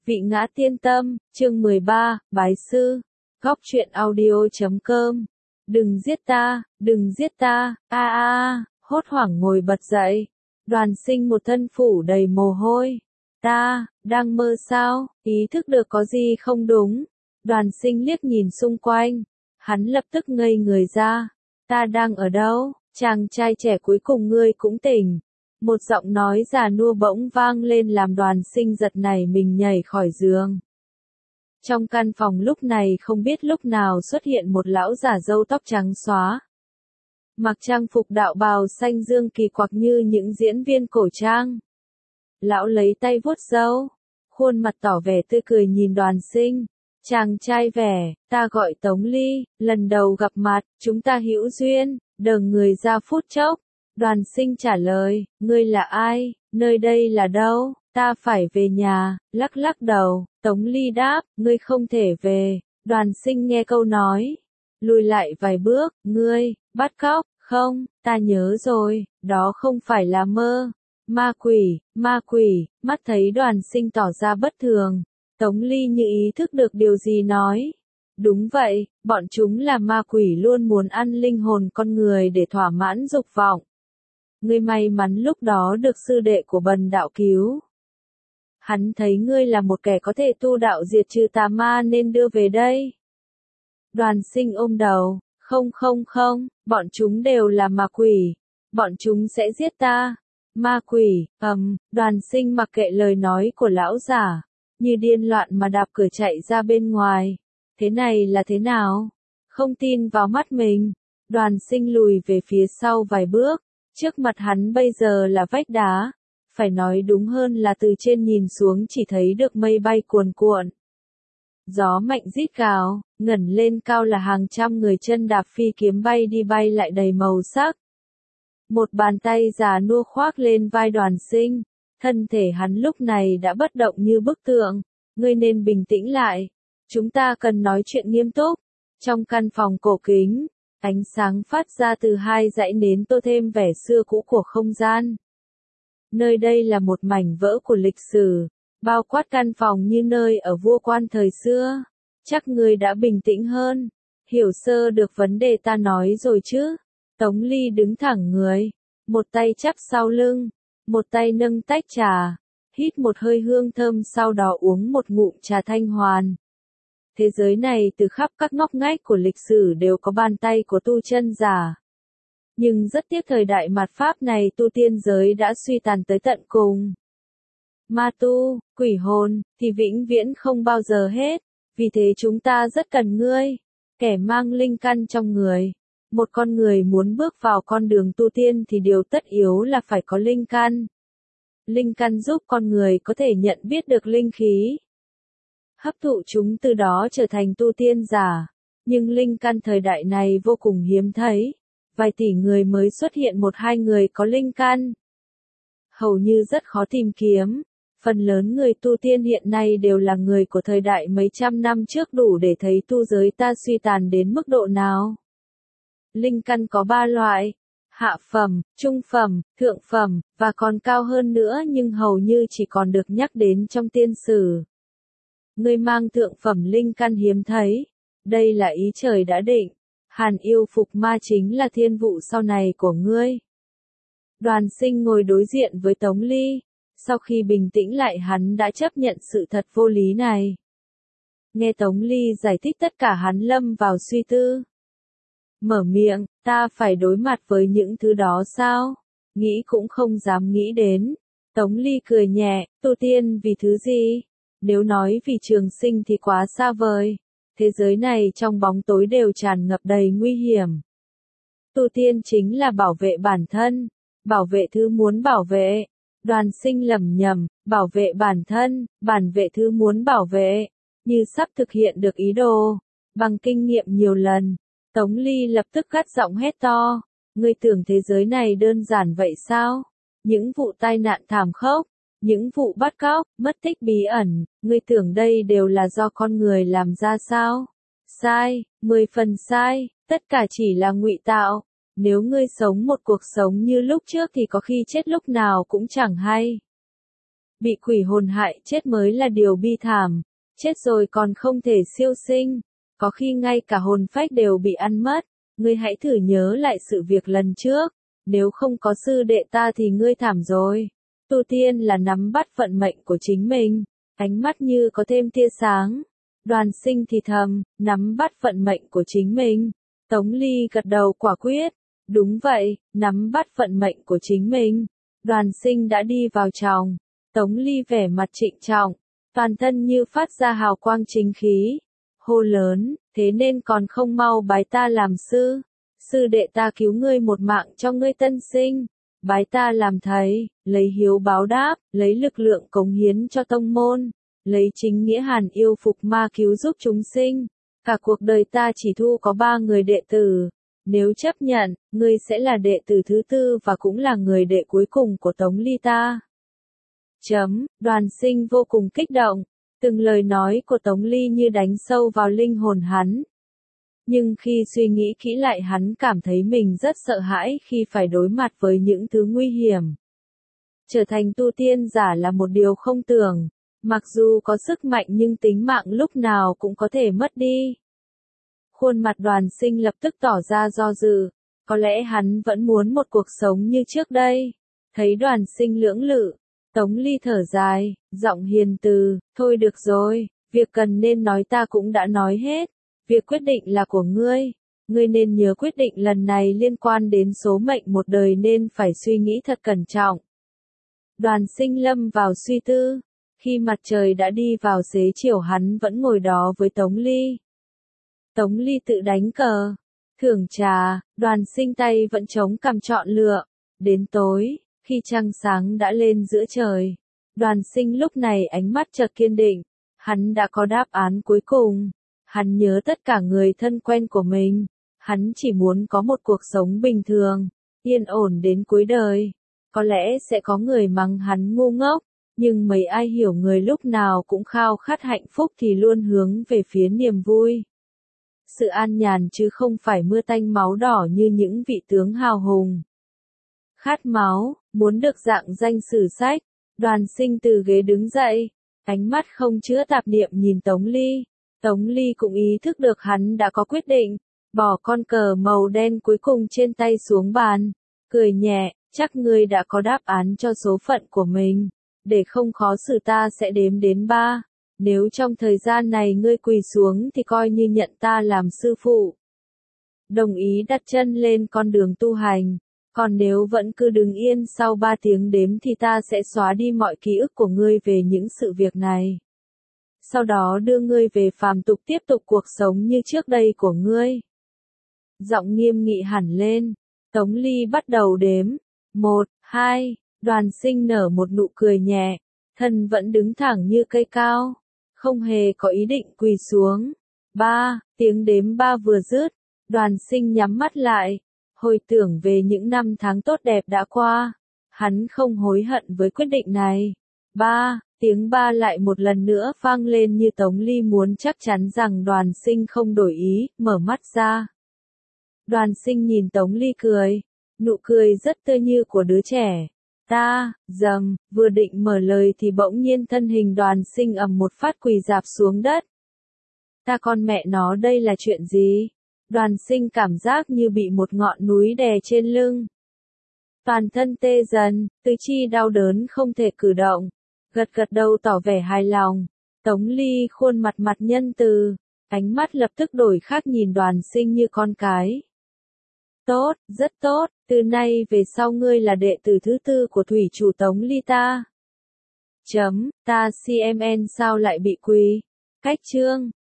Vị Ngã Tiên Tâm, chương 13, Bái Sư, Góc truyện audio.com. Đừng giết ta, hốt hoảng ngồi bật dậy. Đoàn Sinh một thân phủ đầy mồ hôi. Ta, đang mơ sao, ý thức được có gì không đúng. Đoàn Sinh liếc nhìn xung quanh. Hắn lập tức ngây người ra. Ta đang ở đâu? Chàng trai trẻ cuối cùng ngươi cũng tỉnh. Một giọng nói già nua bỗng vang lên làm Đoàn Sinh giật nảy mình nhảy khỏi giường. Trong căn phòng lúc này không biết lúc nào xuất hiện một lão già râu tóc trắng xóa. Mặc trang phục đạo bào xanh dương kỳ quặc như những diễn viên cổ trang. Lão lấy tay vuốt râu, khuôn mặt tỏ vẻ tươi cười nhìn Đoàn Sinh. Chàng trai vẻ, ta gọi Tống Ly, lần đầu gặp mặt, chúng ta hữu duyên, đờ người ra phút chốc. Đoàn Sinh trả lời, ngươi là ai, nơi đây là đâu, ta phải về nhà, lắc đầu. Tống Ly đáp, ngươi không thể về. Đoàn Sinh nghe câu nói, lùi lại vài bước, ngươi, bắt cóc, không, ta nhớ rồi, đó không phải là mơ. Ma quỷ, mắt thấy Đoàn Sinh tỏ ra bất thường. Tống Ly như ý thức được điều gì nói. Đúng vậy, bọn chúng là ma quỷ luôn muốn ăn linh hồn con người để thỏa mãn dục vọng. Ngươi may mắn lúc đó được sư đệ của Bần đạo cứu. Hắn thấy ngươi là một kẻ có thể tu đạo diệt trừ tà ma nên đưa về đây. Đoàn Sinh ôm đầu, không, bọn chúng đều là ma quỷ. Bọn chúng sẽ giết ta. Ma quỷ, Đoàn Sinh mặc kệ lời nói của lão giả. Như điên loạn mà đạp cửa chạy ra bên ngoài. Thế này là thế nào? Không tin vào mắt mình. Đoàn Sinh lùi về phía sau vài bước. Trước mặt hắn bây giờ là vách đá. Phải nói đúng hơn là từ trên nhìn xuống chỉ thấy được mây bay cuồn cuộn. Gió mạnh rít gào, ngẩng lên cao là hàng trăm người chân đạp phi kiếm bay đi bay lại đầy màu sắc. Một bàn tay già nua khoác lên vai Đoàn Sinh. Thân thể hắn lúc này đã bất động như bức tượng. Ngươi nên bình tĩnh lại. Chúng ta cần nói chuyện nghiêm túc. Trong căn phòng cổ kính, ánh sáng phát ra từ hai dãy nến tô thêm vẻ xưa cũ của không gian. Nơi đây là một mảnh vỡ của lịch sử, bao quát căn phòng như nơi ở vua quan thời xưa. Chắc ngươi đã bình tĩnh hơn, hiểu sơ được vấn đề ta nói rồi chứ. Tống Ly đứng thẳng người, một tay chắp sau lưng, một tay nâng tách trà, hít một hơi hương thơm sau đó uống một ngụm trà thanh hoàn. Thế giới này từ khắp các ngóc ngách của lịch sử đều có bàn tay của tu chân giả. Nhưng rất tiếc thời đại mạt Pháp này tu tiên giới đã suy tàn tới tận cùng. Ma tu, quỷ hồn, thì vĩnh viễn không bao giờ hết. Vì thế chúng ta rất cần ngươi, kẻ mang linh căn trong người. Một con người muốn bước vào con đường tu tiên thì điều tất yếu là phải có linh căn. Linh căn giúp con người có thể nhận biết được linh khí. Hấp thụ chúng từ đó trở thành tu tiên giả. Nhưng linh căn thời đại này vô cùng hiếm thấy. Vài tỷ người mới xuất hiện một hai người có linh căn. Hầu như rất khó tìm kiếm. Phần lớn người tu tiên hiện nay đều là người của thời đại mấy trăm năm trước đủ để thấy tu giới ta suy tàn đến mức độ nào. Linh căn có 3 loại. Hạ phẩm, trung phẩm, thượng phẩm, và còn cao hơn nữa nhưng hầu như chỉ còn được nhắc đến trong tiên sử. Ngươi mang thượng phẩm linh căn hiếm thấy. Đây là ý trời đã định. Hàn yêu phục ma chính là thiên vụ sau này của ngươi. Đoàn Sinh ngồi đối diện với Tống Ly. Sau khi bình tĩnh lại hắn đã chấp nhận sự thật vô lý này. Nghe Tống Ly giải thích tất cả hắn lâm vào suy tư. Mở miệng, ta phải đối mặt với những thứ đó sao? Nghĩ cũng không dám nghĩ đến. Tống Ly cười nhẹ, tu tiên vì thứ gì? Nếu nói vì trường sinh thì quá xa vời. Thế giới này trong bóng tối đều tràn ngập đầy nguy hiểm. Tu tiên chính là bảo vệ bản thân, bảo vệ thứ muốn bảo vệ. Đoàn Sinh lẩm nhẩm, bảo vệ bản thân, bảo vệ thứ muốn bảo vệ, như sắp thực hiện được ý đồ. Bằng kinh nghiệm nhiều lần, Tống Ly lập tức cất giọng hét to, ngươi tưởng thế giới này đơn giản vậy sao? Những vụ tai nạn thảm khốc, những vụ bắt cóc, mất tích bí ẩn, ngươi tưởng đây đều là do con người làm ra sao? Sai, 10 phần sai, tất cả chỉ là ngụy tạo. Nếu ngươi sống một cuộc sống như lúc trước thì có khi chết lúc nào cũng chẳng hay. Bị quỷ hồn hại chết mới là điều bi thảm, chết rồi còn không thể siêu sinh, có khi ngay cả hồn phách đều bị ăn mất. Ngươi hãy thử nhớ lại sự việc lần trước, nếu không có sư đệ ta thì ngươi thảm rồi. Tu tiên là nắm bắt vận mệnh của chính mình, ánh mắt như có thêm tia sáng. Đoàn Sinh thì thầm, nắm bắt vận mệnh của chính mình. Tống Ly gật đầu quả quyết, đúng vậy, nắm bắt vận mệnh của chính mình. Đoàn Sinh đã đi vào trong, Tống Ly vẻ mặt trịnh trọng, toàn thân như phát ra hào quang chính khí. Hô lớn, thế nên còn không mau bái ta làm sư. Sư đệ ta cứu ngươi một mạng cho ngươi tân sinh. Bái ta làm thầy, lấy hiếu báo đáp, lấy lực lượng cống hiến cho tông môn. Lấy chính nghĩa hàn yêu phục ma cứu giúp chúng sinh. Cả cuộc đời ta chỉ thu có 3 người đệ tử. Nếu chấp nhận, ngươi sẽ là đệ tử thứ 4 và cũng là người đệ cuối cùng của Tống Ly ta. Đoàn Sinh vô cùng kích động. Từng lời nói của Tống Ly như đánh sâu vào linh hồn hắn. Nhưng khi suy nghĩ kỹ lại hắn cảm thấy mình rất sợ hãi khi phải đối mặt với những thứ nguy hiểm. Trở thành tu tiên giả là một điều không tưởng, mặc dù có sức mạnh nhưng tính mạng lúc nào cũng có thể mất đi. Khuôn mặt Đoàn Sinh lập tức tỏ ra do dự, có lẽ hắn vẫn muốn một cuộc sống như trước đây. Thấy Đoàn Sinh lưỡng lự, Tống Ly thở dài, giọng hiền từ, thôi được rồi, việc cần nên nói ta cũng đã nói hết. Việc quyết định là của ngươi. Ngươi nên nhớ quyết định lần này liên quan đến số mệnh một đời nên phải suy nghĩ thật cẩn trọng. Đoàn Sinh lâm vào suy tư. Khi mặt trời đã đi vào xế chiều hắn vẫn ngồi đó với Tống Ly. Tống Ly tự đánh cờ, thưởng trà, Đoàn Sinh tay vẫn chống cằm chọn lựa. Đến tối, khi trăng sáng đã lên giữa trời, Đoàn Sinh lúc này ánh mắt chợt kiên định. Hắn đã có đáp án cuối cùng. Hắn nhớ tất cả người thân quen của mình. Hắn chỉ muốn có một cuộc sống bình thường, yên ổn đến cuối đời. Có lẽ sẽ có người mắng hắn ngu ngốc, nhưng mấy ai hiểu người lúc nào cũng khao khát hạnh phúc thì luôn hướng về phía niềm vui. Sự an nhàn chứ không phải mưa tanh máu đỏ như những vị tướng hào hùng. Khát máu, muốn được dạng danh sử sách. Đoàn Sinh từ ghế đứng dậy, ánh mắt không chứa tạp niệm nhìn Tống Ly. Tống Ly cũng ý thức được hắn đã có quyết định, bỏ con cờ màu đen cuối cùng trên tay xuống bàn, cười nhẹ, chắc ngươi đã có đáp án cho số phận của mình, để không khó xử ta sẽ đếm đến 3, nếu trong thời gian này ngươi quỳ xuống thì coi như nhận ta làm sư phụ. Đồng ý đặt chân lên con đường tu hành, còn nếu vẫn cứ đứng yên sau 3 tiếng đếm thì ta sẽ xóa đi mọi ký ức của ngươi về những sự việc này. Sau đó đưa ngươi về phàm tục tiếp tục cuộc sống như trước đây của ngươi. Giọng nghiêm nghị hẳn lên, Tống Ly bắt đầu đếm. 1, 2, Đoàn Sinh nở một nụ cười nhẹ, thân vẫn đứng thẳng như cây cao, không hề có ý định quỳ xuống. 3, tiếng đếm 3 vừa dứt, Đoàn Sinh nhắm mắt lại, hồi tưởng về những năm tháng tốt đẹp đã qua. Hắn không hối hận với quyết định này. 3, tiếng 3 lại một lần nữa vang lên như Tống Ly muốn chắc chắn rằng Đoàn Sinh không đổi ý, mở mắt ra. Đoàn Sinh nhìn Tống Ly cười, nụ cười rất tươi như của đứa trẻ. Vừa định mở lời thì bỗng nhiên thân hình Đoàn Sinh ầm một phát quỳ rạp xuống đất. Ta con mẹ nó đây là chuyện gì? Đoàn Sinh cảm giác như bị một ngọn núi đè trên lưng. Toàn thân tê dần, tứ chi đau đớn không thể cử động. Gật đầu tỏ vẻ hài lòng. Tống Ly khuôn mặt nhân từ, ánh mắt lập tức đổi khác nhìn Đoàn Sinh như con cái. Tốt, rất tốt, từ nay về sau ngươi là đệ tử thứ 4 của thủy chủ Tống Ly ta. Ta CMN sao lại bị quỳ? Cách chương